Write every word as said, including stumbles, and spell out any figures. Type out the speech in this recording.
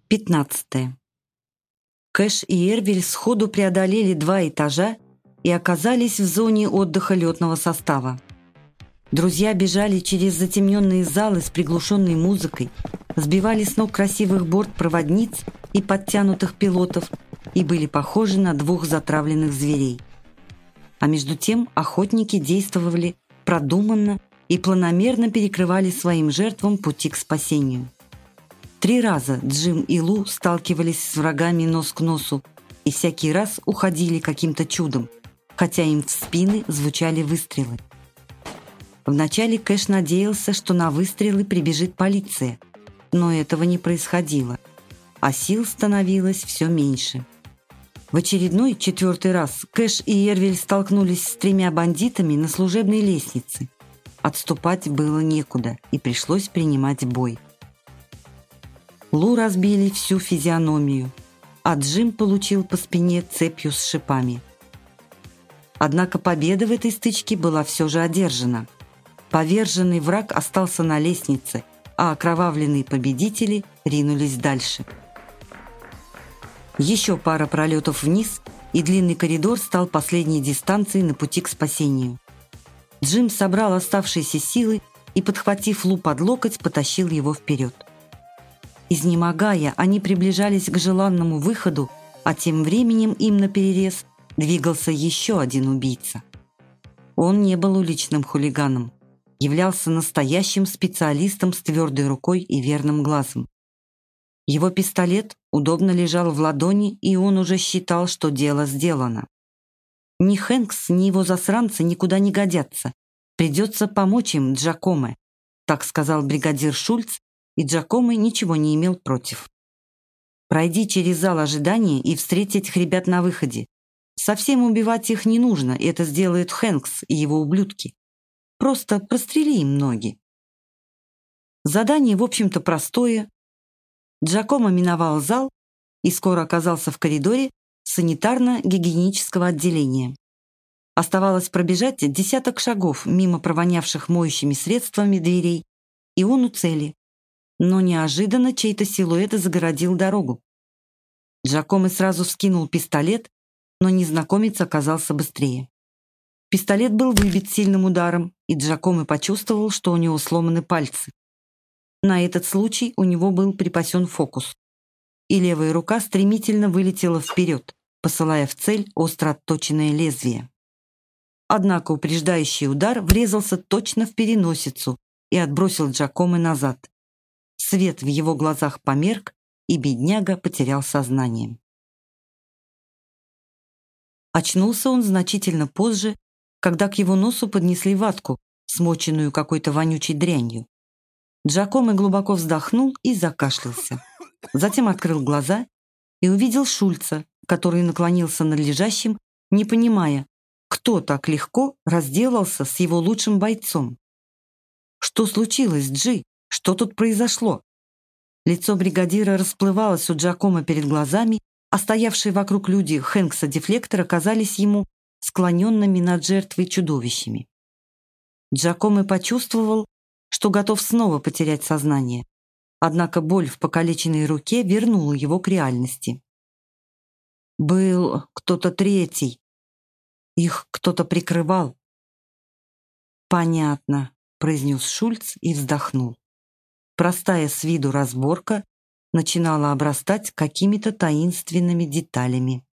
пятнадцатое. Кэш и Эрвиль сходу преодолели два этажа и оказались в зоне отдыха летного состава. Друзья бежали через затемненные залы с приглушенной музыкой, сбивали с ног красивых бортпроводниц и подтянутых пилотов и были похожи на двух затравленных зверей. А между тем охотники действовали продуманно и планомерно перекрывали своим жертвам пути к спасению. Три раза Джим и Лу сталкивались с врагами нос к носу и всякий раз уходили каким-то чудом, хотя им в спины звучали выстрелы. Вначале Кэш надеялся, что на выстрелы прибежит полиция, но этого не происходило, а сил становилось все меньше. В очередной, четвертый раз, Кэш и Эрвиль столкнулись с тремя бандитами на служебной лестнице. Отступать было некуда, и пришлось принимать бой. Лу разбили всю физиономию, а Джим получил по спине цепью с шипами. Однако победа в этой стычке была все же одержана. Поверженный враг остался на лестнице, а окровавленные победители ринулись дальше. Еще пара пролетов вниз, и длинный коридор стал последней дистанцией на пути к спасению. Джим собрал оставшиеся силы и, подхватив Лу под локоть, потащил его вперед. Изнемогая, они приближались к желанному выходу, а тем временем им наперерез двигался еще один убийца. Он не был уличным хулиганом, являлся настоящим специалистом с твердой рукой и верным глазом. Его пистолет удобно лежал в ладони, и он уже считал, что дело сделано. Ни Хэнкс, ни его засранцы никуда не годятся. Придется помочь им Джакоме, так сказал бригадир Шульц, и Джакоме ничего не имел против. Пройди через зал ожидания и встреть этих ребят на выходе. Совсем убивать их не нужно, это сделают Хэнкс и его ублюдки. Просто прострели им ноги. Задание, в общем-то, простое. Джакомо миновал зал и скоро оказался в коридоре санитарно-гигиенического отделения. Оставалось пробежать десяток шагов мимо провонявших моющими средствами дверей, и он у цели. Но неожиданно чей-то силуэт загородил дорогу. Джакомо сразу вскинул пистолет, но незнакомец оказался быстрее. Пистолет был выбит сильным ударом, и Джакомо почувствовал, что у него сломаны пальцы. На этот случай у него был припасен фокус, и левая рука стремительно вылетела вперед, посылая в цель остро отточенное лезвие. Однако упреждающий удар врезался точно в переносицу и отбросил Джакомо назад. Свет в его глазах померк, и бедняга потерял сознание. Очнулся он значительно позже, когда к его носу поднесли ватку, смоченную какой-то вонючей дрянью. Джакомо глубоко вздохнул и закашлялся. Затем открыл глаза и увидел Шульца, который наклонился над лежащим, не понимая, кто так легко разделался с его лучшим бойцом. «Что случилось, Джи? Что тут произошло?» Лицо бригадира расплывалось у Джакомо перед глазами, а стоявшие вокруг люди Хэнкса-дефлектора казались ему склоненными над жертвой чудовищами. Джакомо почувствовал, что готов снова потерять сознание, однако боль в покалеченной руке вернула его к реальности. Был кто-то третий. Их кто-то прикрывал. «Понятно», — произнес Шульц и вздохнул. Простая с виду разборка начинала обрастать какими-то таинственными деталями.